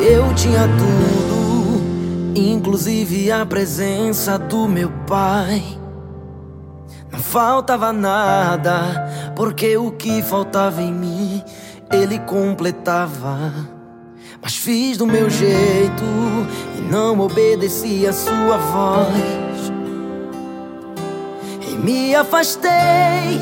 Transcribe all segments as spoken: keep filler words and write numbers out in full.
Eu tinha tudo, inclusive a presença do meu pai. Não faltava nada, porque o que faltava em mim ele completava. Mas fiz do meu jeito e não obedeci a sua voz. E me afastei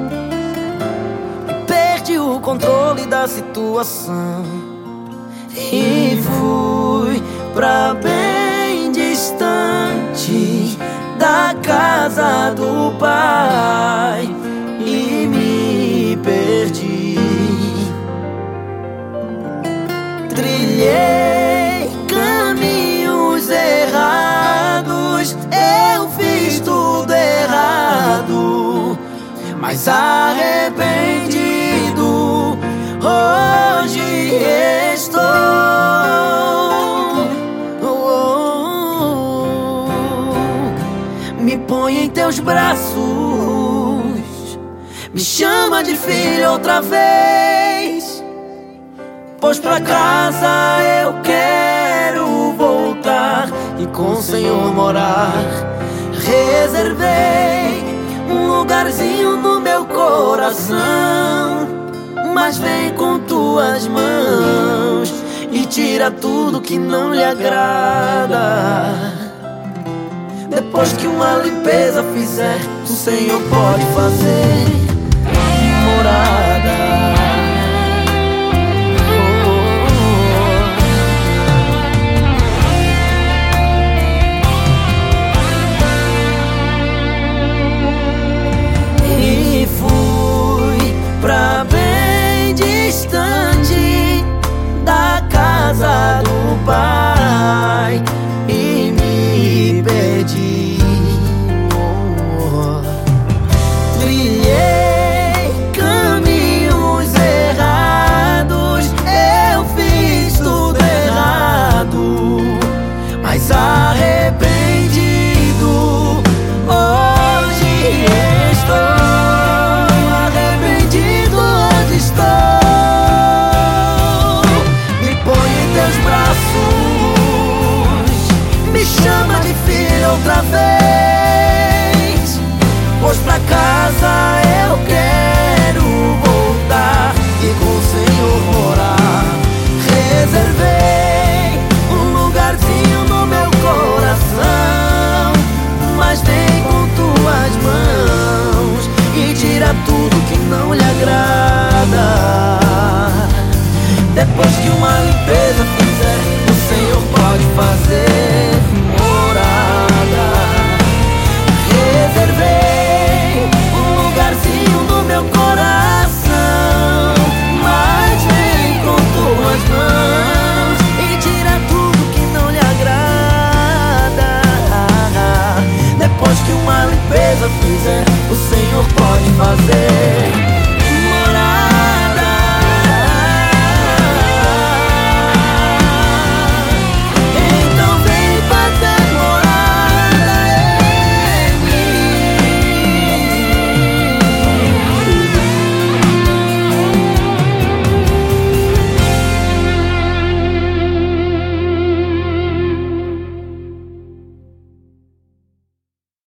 e perdi o controle da situação. E fui pra bem distante da casa do pai e me perdi. Trilhei caminhos errados, eu fiz tudo errado, mas arrependido hoje estou. Oh, oh, oh. Me põe em teus braços, me chama de filho outra vez, pois pra casa eu quero voltar e com o Senhor morar. Reservei um lugarzinho no meu coração, mas vem com tuas mãos e tira tudo que não lhe agrada. Depois que uma limpeza fizer, o Senhor pode fazer morada.